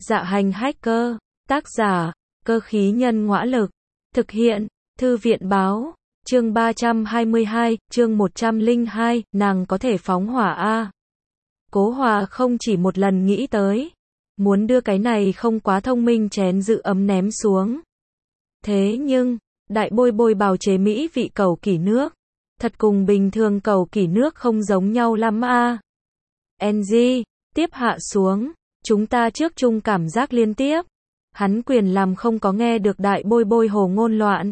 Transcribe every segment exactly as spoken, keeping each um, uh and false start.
Dạ hành hacker, tác giả, cơ khí nhân ngõa lực, thực hiện, thư viện báo, chương ba trăm hai mươi hai, chương một trăm lẻ hai, nàng có thể phóng hỏa a. Cố Hòa không chỉ một lần nghĩ tới, muốn đưa cái này không quá thông minh chén giữ ấm ném xuống. Thế nhưng, đại bôi bôi bào chế mỹ vị cầu kỷ nước, thật cùng bình thường cầu kỷ nước không giống nhau lắm a. en giê, tiếp hạ xuống, chúng ta trước chung cảm giác liên tiếp. Hắn quyền làm không có nghe được đại bôi bôi hồ ngôn loạn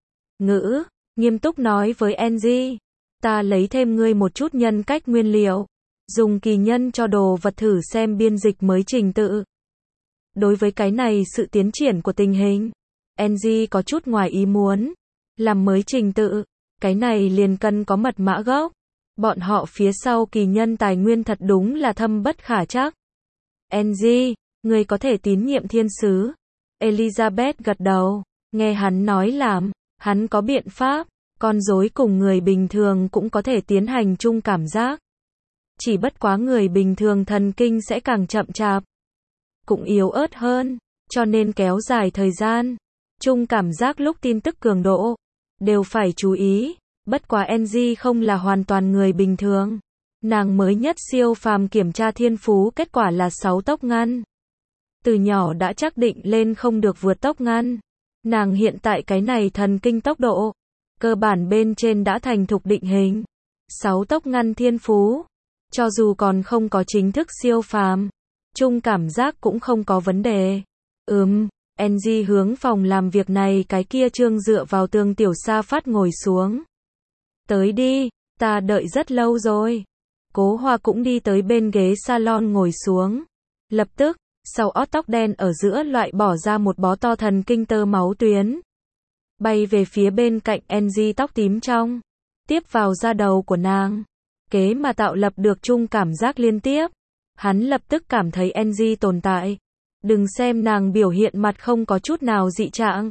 ngữ, nghiêm túc nói với en giê, ta lấy thêm ngươi một chút nhân cách nguyên liệu, dùng kỳ nhân cho đồ vật thử xem biên dịch mới trình tự. Đối với cái này sự tiến triển của tình hình, en giê có chút ngoài ý muốn, làm mới trình tự, cái này liền cần có mật mã gốc. Bọn họ phía sau kỳ nhân tài nguyên thật đúng là thâm bất khả trắc. en giê, người có thể tín nhiệm thiên sứ. Elizabeth gật đầu, nghe hắn nói làm, hắn có biện pháp, con rối cùng người bình thường cũng có thể tiến hành chung cảm giác. Chỉ bất quá người bình thường thần kinh sẽ càng chậm chạp, cũng yếu ớt hơn, cho nên kéo dài thời gian. Chung cảm giác lúc tin tức cường độ, đều phải chú ý. Bất quá en giê không là hoàn toàn người bình thường. Nàng mới nhất siêu phàm kiểm tra thiên phú kết quả là sáu tốc ngăn. Từ nhỏ đã chắc định lên không được vượt tốc ngăn. Nàng hiện tại cái này thần kinh tốc độ, cơ bản bên trên đã thành thục định hình. sáu tốc ngăn thiên phú, cho dù còn không có chính thức siêu phàm, chung cảm giác cũng không có vấn đề. Ừm, en giê hướng phòng làm việc này cái kia trương dựa vào tường tiểu sa phát ngồi xuống. Tới đi, ta đợi rất lâu rồi. Cố Hoa cũng đi tới bên ghế salon ngồi xuống. Lập tức, sau ót tóc đen ở giữa loại bỏ ra một bó to thần kinh tơ máu tuyến. Bay về phía bên cạnh en giê tóc tím trong. Tiếp vào da đầu của nàng. Kế mà tạo lập được chung cảm giác liên tiếp. Hắn lập tức cảm thấy en giê tồn tại. Đừng xem nàng biểu hiện mặt không có chút nào dị trạng.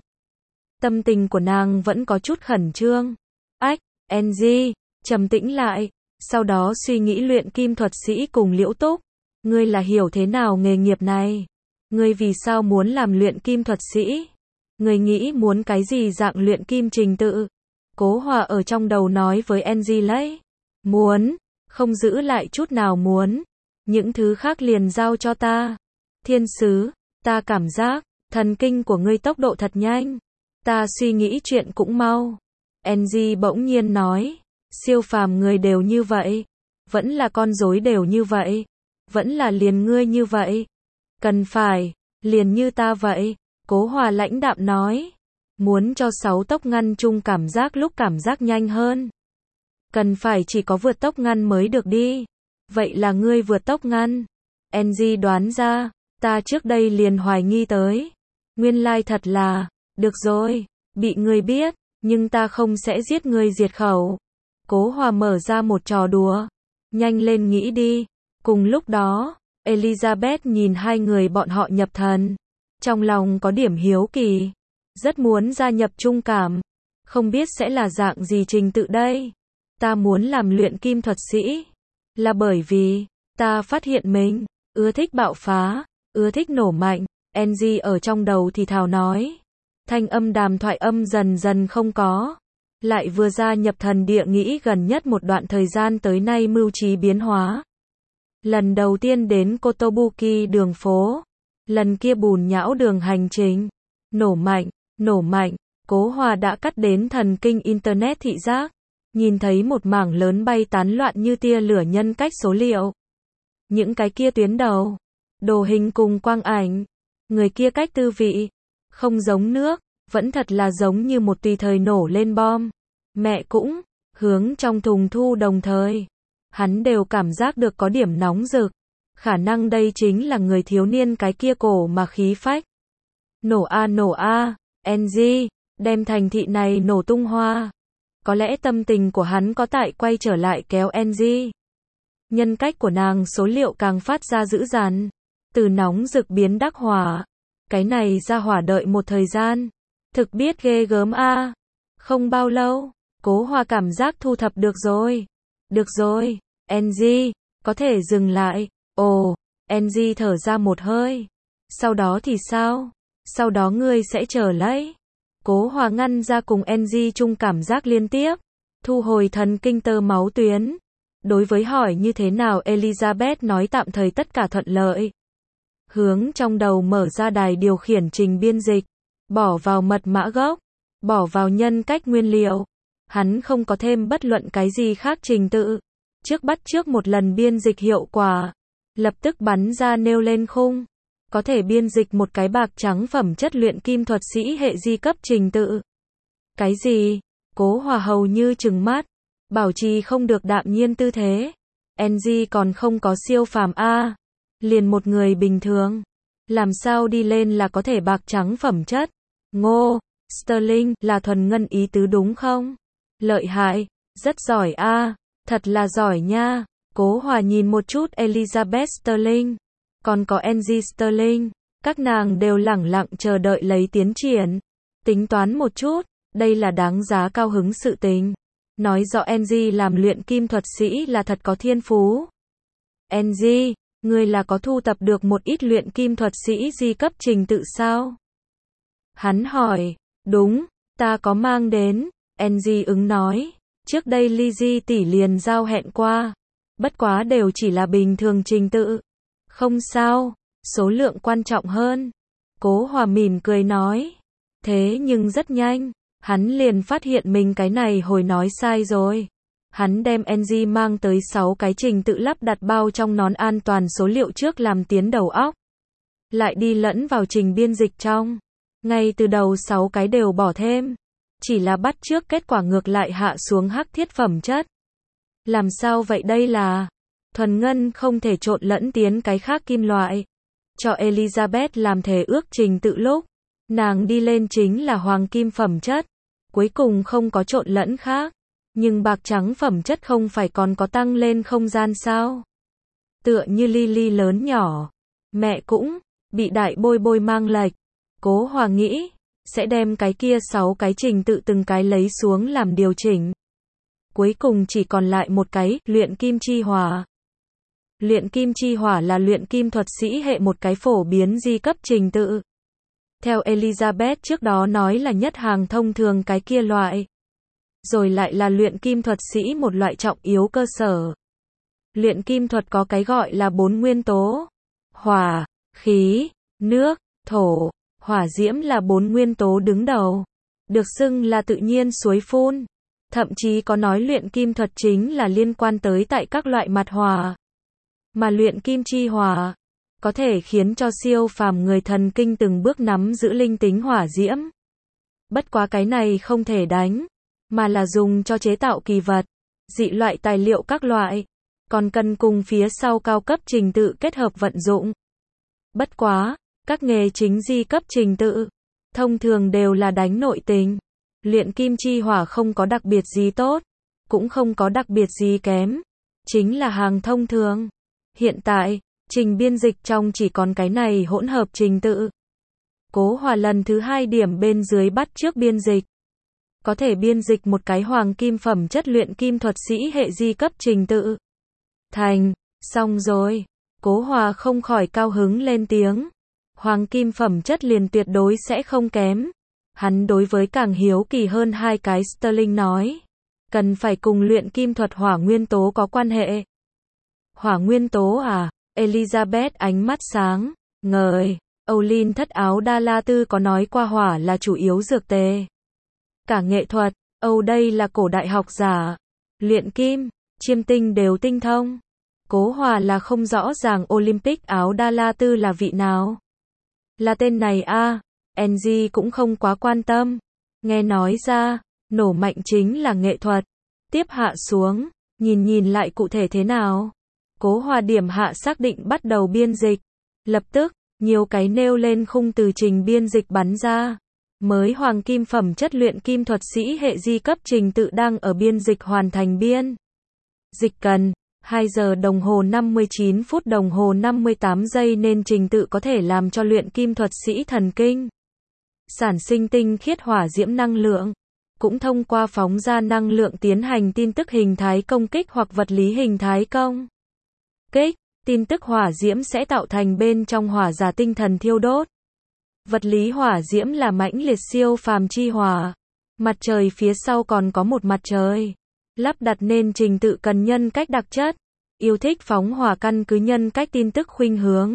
Tâm tình của nàng vẫn có chút khẩn trương. Ách, en giê, trầm tĩnh lại. Sau đó suy nghĩ luyện kim thuật sĩ cùng Liễu Túc. Ngươi là hiểu thế nào nghề nghiệp này? Ngươi vì sao muốn làm luyện kim thuật sĩ? Ngươi nghĩ muốn cái gì dạng luyện kim trình tự? Cố Hòa ở trong đầu nói với en giê lấy. Muốn, không giữ lại chút nào muốn. Những thứ khác liền giao cho ta. Thiên sứ, ta cảm giác, thần kinh của ngươi tốc độ thật nhanh. Ta suy nghĩ chuyện cũng mau. en giê bỗng nhiên nói. Siêu phàm người đều như vậy. Vẫn là con rối đều như vậy. Vẫn là liền ngươi như vậy. Cần phải, liền như ta vậy. Cố Hòa lãnh đạm nói. Muốn cho sáu tốc ngăn chung cảm giác lúc cảm giác nhanh hơn. Cần phải chỉ có vượt tốc ngăn mới được đi. Vậy là ngươi vượt tốc ngăn. en giê đoán ra, ta trước đây liền hoài nghi tới. Nguyên lai thật là, được rồi, bị ngươi biết, nhưng ta không sẽ giết ngươi diệt khẩu. Cố Hòa mở ra một trò đùa. Nhanh lên nghĩ đi. Cùng lúc đó, Elizabeth nhìn hai người bọn họ nhập thần. Trong lòng có điểm hiếu kỳ. Rất muốn gia nhập chung cảm. Không biết sẽ là dạng gì trình tự đây. Ta muốn làm luyện kim thuật sĩ. Là bởi vì, ta phát hiện mình, ưa thích bạo phá, ưa thích nổ mạnh. en giê ở trong đầu thì thào nói. Thanh âm đàm thoại âm dần dần không có. Lại vừa ra nhập thần địa nghĩ gần nhất một đoạn thời gian tới nay mưu trí biến hóa. Lần đầu tiên đến Kotobuki đường phố. Lần kia bùn nhão đường hành trình. Nổ mạnh, nổ mạnh. Cố Hòa đã cắt đến thần kinh Internet thị giác. Nhìn thấy một mảng lớn bay tán loạn như tia lửa nhân cách số liệu. Những cái kia tuyến đầu. Đồ hình cùng quang ảnh. Người kia cách tư vị. Không giống nước. Vẫn thật là giống như một tùy thời nổ lên bom. Mẹ cũng, hướng trong thùng thu đồng thời. Hắn đều cảm giác được có điểm nóng rực. Khả năng đây chính là người thiếu niên cái kia cổ mà khí phách. Nổ a nổ a, en giê, đem thành thị này nổ tung hoa. Có lẽ tâm tình của hắn có tại quay trở lại kéo en giê. Nhân cách của nàng số liệu càng phát ra dữ dằn. Từ nóng rực biến đắc hỏa. Cái này ra hỏa đợi một thời gian. Thực biết ghê gớm a. Không bao lâu, Cố Hòa cảm giác thu thập được rồi. Được rồi, en giê, có thể dừng lại. Ồ, en giê thở ra một hơi. Sau đó thì sao? Sau đó ngươi sẽ chờ lấy. Cố Hòa ngăn ra cùng Angie chung cảm giác liên tiếp, thu hồi thần kinh tơ máu tuyến. Đối với hỏi như thế nào Elizabeth nói tạm thời tất cả thuận lợi. Hướng trong đầu mở ra đài điều khiển trình biên dịch, bỏ vào mật mã gốc, bỏ vào nhân cách nguyên liệu. Hắn không có thêm bất luận cái gì khác trình tự. Trước bắt trước một lần biên dịch hiệu quả, lập tức bắn ra nêu lên khung. Có thể biên dịch một cái bạc trắng phẩm chất luyện kim thuật sĩ hệ di cấp trình tự. Cái gì? Cố Hòa hầu như trừng mắt, bảo trì không được đạm nhiên tư thế. Angie còn không có siêu phàm a, liền một người bình thường, làm sao đi lên là có thể bạc trắng phẩm chất? Ngô, Sterling là thuần ngân ý tứ đúng không? Lợi hại, rất giỏi a, thật là giỏi nha. Cố Hòa nhìn một chút Elizabeth Sterling, còn có Angie Sterling, các nàng đều lẳng lặng chờ đợi lấy tiến triển. Tính toán một chút, đây là đáng giá cao hứng sự tình. Nói rõ Angie làm luyện kim thuật sĩ là thật có thiên phú. Angie, ngươi là có thu tập được một ít luyện kim thuật sĩ di cấp trình tự sao? Hắn hỏi. Đúng, ta có mang đến. Angie ứng nói. Trước đây Lizzie tỷ liền giao hẹn qua. Bất quá đều chỉ là bình thường trình tự. Không sao, số lượng quan trọng hơn. Cố Hòa mỉm cười nói. Thế nhưng rất nhanh, hắn liền phát hiện mình cái này hồi nói sai rồi. Hắn đem Angie mang tới sáu cái trình tự lắp đặt bao trong nón an toàn số liệu trước làm tiến đầu óc. Lại đi lẫn vào trình biên dịch trong. Ngay từ đầu sáu cái đều bỏ thêm. Chỉ là bắt trước kết quả ngược lại hạ xuống hắc thiết phẩm chất. Làm sao vậy đây là? Thuần ngân không thể trộn lẫn tiến cái khác kim loại. Cho Elizabeth làm thể ước trình tự lúc, nàng đi lên chính là hoàng kim phẩm chất. Cuối cùng không có trộn lẫn khác. Nhưng bạc trắng phẩm chất không phải còn có tăng lên không gian sao? Tựa như Lily lớn nhỏ. Mẹ cũng bị đại bôi bôi mang lệch. Cố Hòa nghĩ sẽ đem cái kia sáu cái trình tự từng cái lấy xuống làm điều chỉnh. Cuối cùng chỉ còn lại một cái, luyện kim chi hỏa. Luyện kim chi hỏa là luyện kim thuật sĩ hệ một cái phổ biến di cấp trình tự. Theo Elizabeth trước đó nói là nhất hàng thông thường cái kia loại. Rồi lại là luyện kim thuật sĩ một loại trọng yếu cơ sở. Luyện kim thuật có cái gọi là bốn nguyên tố. Hỏa, khí, nước, thổ. Hỏa diễm là bốn nguyên tố đứng đầu. Được xưng là tự nhiên suối phun. Thậm chí có nói luyện kim thuật chính là liên quan tới tại các loại mặt hỏa. Mà luyện kim chi hỏa có thể khiến cho siêu phàm người thần kinh từng bước nắm giữ linh tính hỏa diễm. Bất quá cái này không thể đánh, mà là dùng cho chế tạo kỳ vật, dị loại tài liệu các loại, còn cần cùng phía sau cao cấp trình tự kết hợp vận dụng. Bất quá, các nghề chính di cấp trình tự, thông thường đều là đánh nội tình. Luyện kim chi hỏa không có đặc biệt gì tốt, cũng không có đặc biệt gì kém, chính là hàng thông thường. Hiện tại, trình biên dịch trong chỉ còn cái này hỗn hợp trình tự. Cố Hòa lần thứ hai điểm bên dưới bắt trước biên dịch. Có thể biên dịch một cái hoàng kim phẩm chất luyện kim thuật sĩ hệ di cấp trình tự. Thành, xong rồi. Cố Hòa không khỏi cao hứng lên tiếng. Hoàng kim phẩm chất liền tuyệt đối sẽ không kém. Hắn đối với càng hiếu kỳ hơn hai cái Sterling nói. Cần phải cùng luyện kim thuật hỏa nguyên tố có quan hệ. Hỏa nguyên tố à? Elizabeth ánh mắt sáng, ngời. Olin thất áo Đa La Tư có nói qua hỏa là chủ yếu dược tề. Cả nghệ thuật, Âu đây là cổ đại học giả. Luyện kim, chiêm tinh đều tinh thông. Cố Hòa là không rõ ràng Olympic áo Đa La Tư là vị nào. Là tên này a à, Angie cũng không quá quan tâm. Nghe nói ra, nổ mạnh chính là nghệ thuật. Tiếp hạ xuống, nhìn nhìn lại cụ thể thế nào. Cố Hòa điểm hạ xác định bắt đầu biên dịch. Lập tức, nhiều cái nêu lên khung từ trình biên dịch bắn ra. Mới hoàng kim phẩm chất luyện kim thuật sĩ hệ di cấp trình tự đang ở biên dịch hoàn thành biên. Dịch cần hai giờ đồng hồ năm mươi chín phút đồng hồ năm mươi tám giây nên trình tự có thể làm cho luyện kim thuật sĩ thần kinh sản sinh tinh khiết hỏa diễm năng lượng, cũng thông qua phóng ra năng lượng tiến hành tin tức hình thái công kích hoặc vật lý hình thái công kích. Tin tức hỏa diễm sẽ tạo thành bên trong hỏa giả tinh thần thiêu đốt. Vật lý hỏa diễm là mãnh liệt siêu phàm chi hỏa. Mặt trời phía sau còn có một mặt trời. Lắp đặt nên trình tự cần nhân cách đặc chất. Yêu thích phóng hỏa căn cứ nhân cách tin tức khuynh hướng.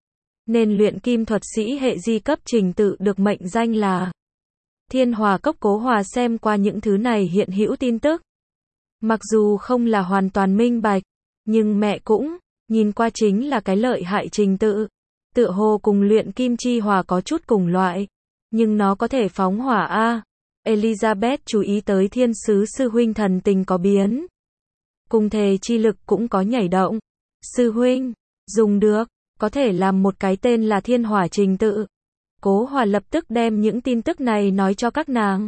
Nên luyện kim thuật sĩ hệ di cấp trình tự được mệnh danh là Thiên Hỏa Cốc. Cố Hòa xem qua những thứ này hiện hữu tin tức. Mặc dù không là hoàn toàn minh bạch, nhưng mẹ cũng nhìn qua chính là cái lợi hại trình tự. Tựa hồ cùng luyện kim chi hỏa có chút cùng loại, nhưng nó có thể phóng hỏa a. Elizabeth chú ý tới thiên sứ sư huynh thần tình có biến. Cùng thể chi lực cũng có nhảy động. Sư huynh, dùng được, có thể làm một cái tên là thiên hỏa trình tự. Cố Hòa lập tức đem những tin tức này nói cho các nàng.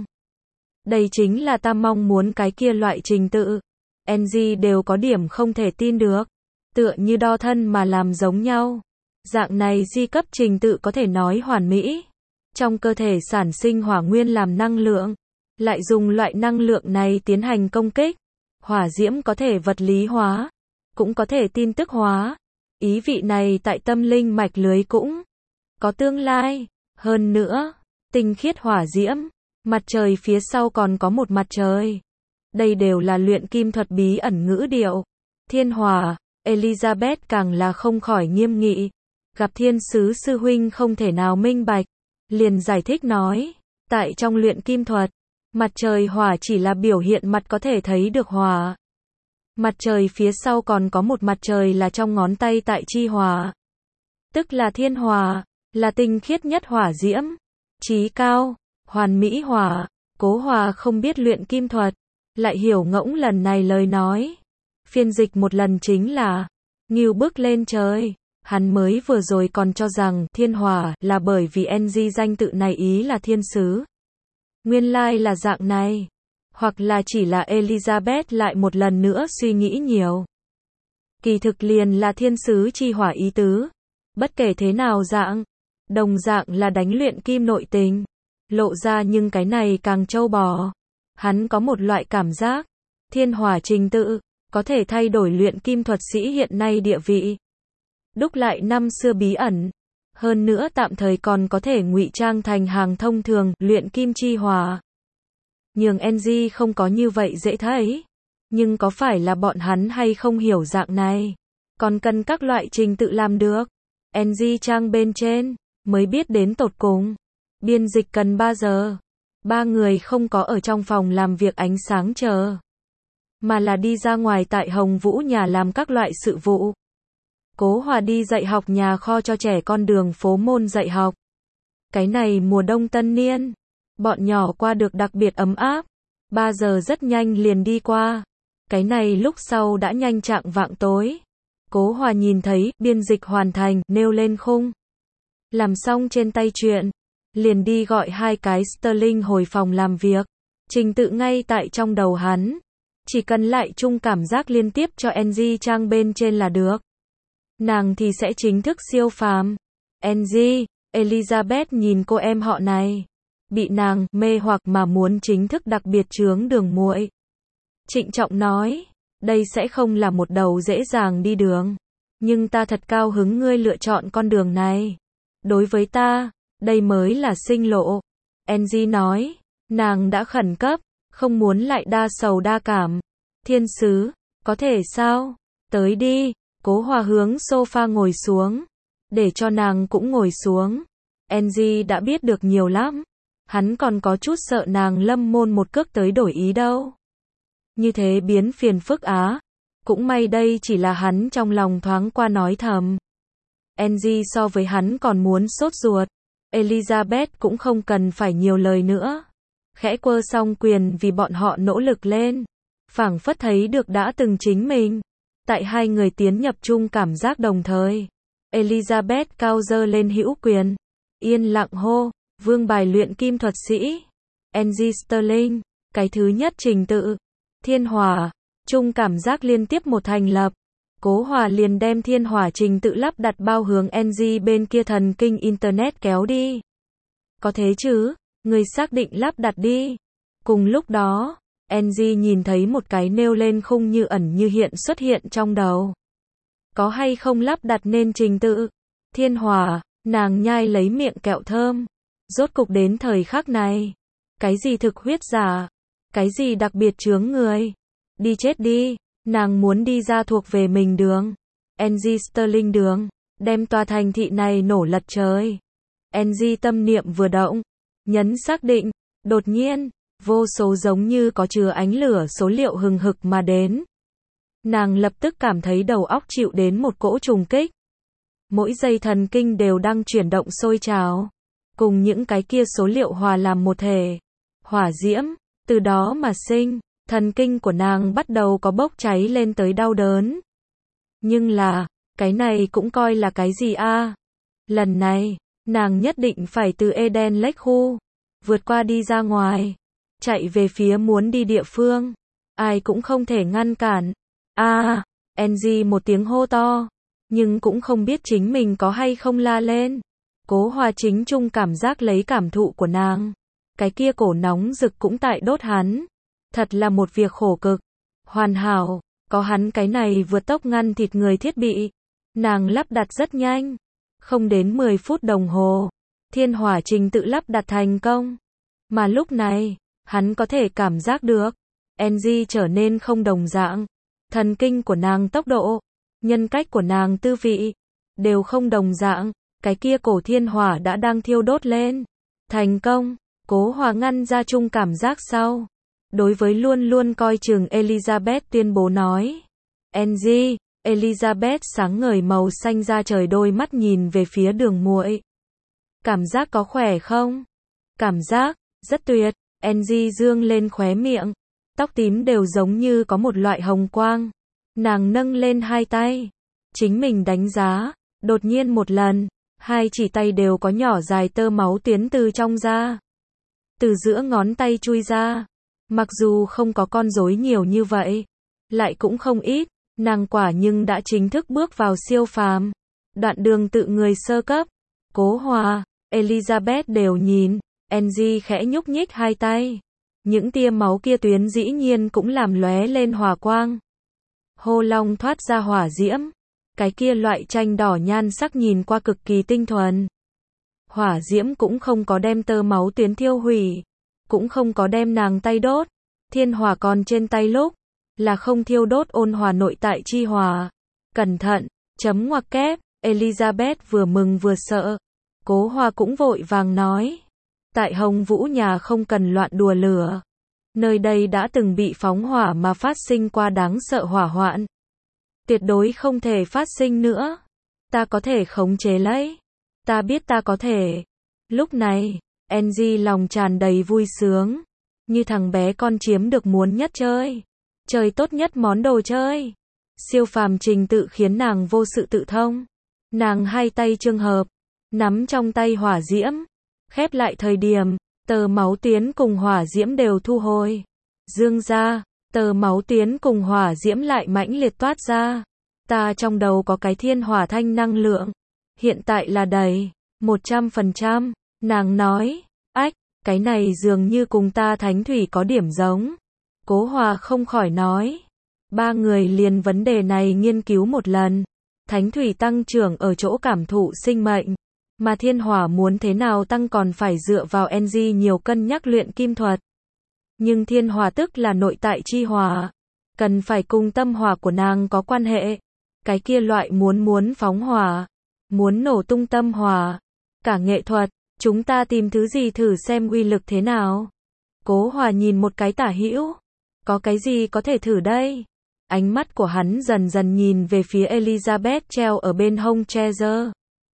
Đây chính là ta mong muốn cái kia loại trình tự. Angie đều có điểm không thể tin được. Tựa như đo thân mà làm giống nhau. Dạng này di cấp trình tự có thể nói hoàn mỹ. Trong cơ thể sản sinh hỏa nguyên làm năng lượng. Lại dùng loại năng lượng này tiến hành công kích. Hỏa diễm có thể vật lý hóa. Cũng có thể tin tức hóa. Ý vị này tại tâm linh mạch lưới cũng có tương lai. Hơn nữa, tinh khiết hỏa diễm. Mặt trời phía sau còn có một mặt trời. Đây đều là luyện kim thuật bí ẩn ngữ điệu. Thiên hỏa, Elizabeth càng là không khỏi nghiêm nghị. Gặp thiên sứ sư huynh không thể nào minh bạch. Liền giải thích nói, tại trong luyện kim thuật, mặt trời hỏa chỉ là biểu hiện mặt có thể thấy được hỏa. Mặt trời phía sau còn có một mặt trời là trong ngón tay tại chi hỏa. Tức là thiên hỏa, là tinh khiết nhất hỏa diễm. Chí cao, hoàn mỹ hỏa. Cố Hòa không biết luyện kim thuật, lại hiểu ngỗng lần này lời nói. Phiên dịch một lần chính là, ngưu bước lên trời. Hắn mới vừa rồi còn cho rằng thiên hỏa là bởi vì Angie danh tự này ý là thiên sứ. Nguyên lai là dạng này. Hoặc là chỉ là Elizabeth lại một lần nữa suy nghĩ nhiều. Kỳ thực liền là thiên sứ chi hỏa ý tứ. Bất kể thế nào dạng, đồng dạng là đánh luyện kim nội tình. Lộ ra nhưng cái này càng trâu bò. Hắn có một loại cảm giác, thiên hỏa trình tự, có thể thay đổi luyện kim thuật sĩ hiện nay địa vị. Đúc lại năm xưa bí ẩn. Hơn nữa tạm thời còn có thể ngụy trang thành hàng thông thường, luyện kim chi hỏa. Nhường Angie không có như vậy dễ thấy. Nhưng có phải là bọn hắn hay không hiểu dạng này? Còn cần các loại trình tự làm được. Angie trang bên trên, mới biết đến tột cùng. Biên dịch cần ba giờ. Ba người không có ở trong phòng làm việc ánh sáng chờ. Mà là đi ra ngoài tại Hồng Vũ nhà làm các loại sự vụ. Cố Hòa đi dạy học nhà kho cho trẻ con đường phố môn dạy học. Cái này mùa đông tân niên. Bọn nhỏ qua được đặc biệt ấm áp. Ba giờ rất nhanh liền đi qua. Cái này lúc sau đã nhanh chạng vạng tối. Cố Hòa nhìn thấy, biên dịch hoàn thành, nêu lên khung. Làm xong trên tay chuyện. Liền đi gọi hai cái Sterling hồi phòng làm việc. Trình tự ngay tại trong đầu hắn. Chỉ cần lại chung cảm giác liên tiếp cho Angie trang bên trên là được. Nàng thì sẽ chính thức siêu phàm. Angie, Elizabeth nhìn cô em họ này. Bị nàng mê hoặc mà muốn chính thức đặc biệt chướng đường muội. Trịnh trọng nói, đây sẽ không là một đầu dễ dàng đi đường. Nhưng ta thật cao hứng ngươi lựa chọn con đường này. Đối với ta, đây mới là sinh lộ. Angie nói, nàng đã khẩn cấp, không muốn lại đa sầu đa cảm. Thiên sứ, có thể sao? Tới đi. Cố Hòa hướng sofa ngồi xuống. Để cho nàng cũng ngồi xuống. Angie đã biết được nhiều lắm. Hắn còn có chút sợ nàng lâm môn một cước tới đổi ý đâu. Như thế biến phiền phức á. Cũng may đây chỉ là hắn trong lòng thoáng qua nói thầm. Angie so với hắn còn muốn sốt ruột. Elizabeth cũng không cần phải nhiều lời nữa. Khẽ quơ xong quyền vì bọn họ nỗ lực lên. Phảng phất thấy được đã từng chính mình. Tại hai người tiến nhập chung cảm giác đồng thời. Elizabeth cao dơ lên hữu quyền. Yên lặng hô, vương bài luyện kim thuật sĩ. Angie Sterling, cái thứ nhất trình tự. Thiên hỏa, chung cảm giác liên tiếp một thành lập. Cố Hòa liền đem thiên hỏa trình tự lắp đặt bao hướng Angie bên kia thần kinh internet kéo đi. Có thế chứ, người xác định lắp đặt đi. Cùng lúc đó, Angie nhìn thấy một cái nêu lên khung như ẩn như hiện xuất hiện trong đầu. có hay không lắp đặt nên trình tự. Thiên Hỏa, nàng nhai lấy miệng kẹo thơm. Rốt cục đến thời khắc này. Cái gì thực huyết giả? Cái gì đặc biệt chướng người? Đi chết đi, nàng muốn đi ra thuộc về mình đường. Angie Sterling đường, đem tòa thành thị này nổ lật trời. Angie tâm niệm vừa động, nhấn xác định, đột nhiên, vô số giống như có chứa ánh lửa số liệu hừng hực mà đến. Nàng lập tức cảm thấy đầu óc chịu đến một cỗ trùng kích. Mỗi dây thần kinh đều đang chuyển động sôi trào, cùng những cái kia số liệu hòa làm một thể. Hỏa diễm, từ đó mà sinh, thần kinh của nàng bắt đầu có bốc cháy lên tới đau đớn. Nhưng là, cái này cũng coi là cái gì a? À? Lần này, nàng nhất định phải từ Eden Lake khu, vượt qua đi ra ngoài, chạy về phía muốn đi địa phương. Ai cũng không thể ngăn cản. A, à, Angie một tiếng hô to, nhưng cũng không biết chính mình có hay không la lên. Cố Hòa chính chung cảm giác lấy cảm thụ của nàng. Cái kia cổ nóng rực cũng tại đốt hắn. Thật là một việc khổ cực. Hoàn hảo, có hắn cái này vượt tốc ngăn thịt người thiết bị. Nàng lắp đặt rất nhanh. Không đến mười phút đồng hồ. Thiên Hỏa trình tự lắp đặt thành công. Mà lúc này, hắn có thể cảm giác được. Angie trở nên không đồng dạng. Thần kinh của nàng tốc độ, nhân cách của nàng tư vị, đều không đồng dạng. Cái kia cổ thiên hỏa đã đang thiêu đốt lên. Thành công, Cố Hòa ngăn ra chung cảm giác sau. Đối với luôn luôn coi chừng Elizabeth tuyên bố nói. Angie, Elizabeth sáng ngời màu xanh da trời đôi mắt nhìn về phía đường muội. Cảm giác có khỏe không? Cảm giác, rất tuyệt. Angie dương lên khóe miệng. Tóc tím đều giống như có một loại hồng quang. Nàng nâng lên hai tay. Chính mình đánh giá. Đột nhiên một lần. Hai chỉ tay đều có nhỏ dài tơ máu tiến từ trong ra. Từ giữa ngón tay chui ra. Mặc dù không có con rối nhiều như vậy. Lại cũng không ít. Nàng quả nhưng đã chính thức bước vào siêu phàm. Đoạn đường tự người sơ cấp. Cố Hòa, Elizabeth đều nhìn. Angie khẽ nhúc nhích hai tay. Những tia máu kia tuyến dĩ nhiên cũng làm lóe lên hỏa quang. Hô long thoát ra hỏa diễm. Cái kia loại tranh đỏ nhan sắc nhìn qua cực kỳ tinh thuần. Hỏa diễm cũng không có đem tơ máu tuyến thiêu hủy. Cũng không có đem nàng tay đốt. Thiên hỏa còn trên tay lúc. Là không thiêu đốt ôn hòa nội tại chi hỏa. Cẩn thận, chấm ngoặc kép. Elizabeth vừa mừng vừa sợ. Cố Hòa cũng vội vàng nói. Tại Hồng Vũ nhà không cần loạn đùa lửa. Nơi đây đã từng bị phóng hỏa mà phát sinh qua đáng sợ hỏa hoạn. Tuyệt đối không thể phát sinh nữa. Ta có thể khống chế lấy. Ta biết ta có thể. Lúc này, Angie lòng tràn đầy vui sướng. Như thằng bé con chiếm được muốn nhất chơi. Chơi tốt nhất món đồ chơi. Siêu phàm trình tự khiến nàng vô sự tự thông. Nàng hai tay trường hợp. Nắm trong tay hỏa diễm. Khép lại thời điểm, tờ máu tuyến cùng hỏa diễm đều thu hồi. Dương ra, tờ máu tuyến cùng hỏa diễm lại mãnh liệt toát ra. Ta trong đầu có cái thiên hỏa thanh năng lượng. Hiện tại là đầy, một trăm phần trăm. Nàng nói, ách, cái này dường như cùng ta thánh thủy có điểm giống. Cố Hòa không khỏi nói. Ba người liền vấn đề này nghiên cứu một lần. Thánh thủy tăng trưởng ở chỗ cảm thụ sinh mệnh. Mà thiên hỏa muốn thế nào tăng còn phải dựa vào Angie nhiều cân nhắc luyện kim thuật. Nhưng thiên hỏa tức là nội tại chi hỏa. Cần phải cùng tâm hỏa của nàng có quan hệ. Cái kia loại muốn muốn phóng hỏa. Muốn nổ tung tâm hỏa. Cả nghệ thuật, chúng ta tìm thứ gì thử xem uy lực thế nào. Cố Hòa nhìn một cái tả hữu. Có cái gì có thể thử đây? Ánh mắt của hắn dần dần nhìn về phía Elizabeth treo ở bên hông Treasure.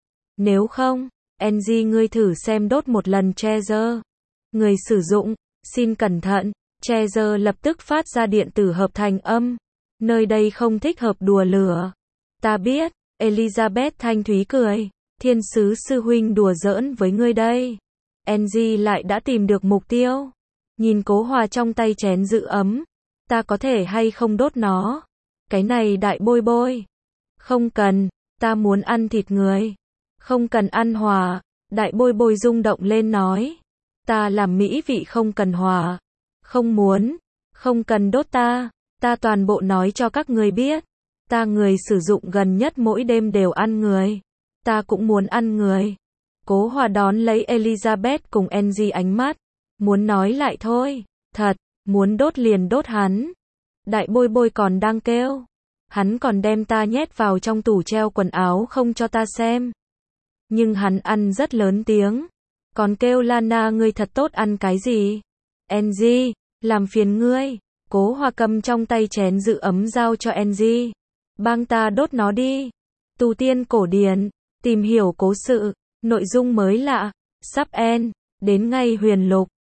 Nếu không, Angie ngươi thử xem đốt một lần Treasure. Người sử dụng, xin cẩn thận. Treasure lập tức phát ra điện tử hợp thành âm. Nơi đây không thích hợp đùa lửa. Ta biết, Elizabeth thanh thúy cười. Thiên sứ sư huynh đùa giỡn với ngươi đây. Angie lại đã tìm được mục tiêu. Nhìn Cố Hòa trong tay chén giữ ấm. Ta có thể hay không đốt nó? Cái này đại bôi bôi. Không cần, ta muốn ăn thịt người. Không cần ăn hỏa. Đại bôi bôi rung động lên nói. Ta làm mỹ vị không cần hỏa. Không muốn. Không cần đốt ta. Ta toàn bộ nói cho các người biết. Ta người sử dụng gần nhất mỗi đêm đều ăn người. Ta cũng muốn ăn người. Cố Hòa đón lấy Elizabeth cùng Angie ánh mắt. Muốn nói lại thôi. Thật, muốn đốt liền đốt hắn. Đại bôi bôi còn đang kêu. Hắn còn đem ta nhét vào trong tủ treo quần áo không cho ta xem. Nhưng hắn ăn rất lớn tiếng. Còn kêu Lana ngươi thật tốt ăn cái gì? Angie, làm phiền ngươi. Cố Hòa cầm trong tay chén giữ ấm giao cho Angie. Bang ta đốt nó đi. Tu tiên cổ điển, tìm hiểu cố sự, nội dung mới lạ, sắp end, đến ngay huyền lục.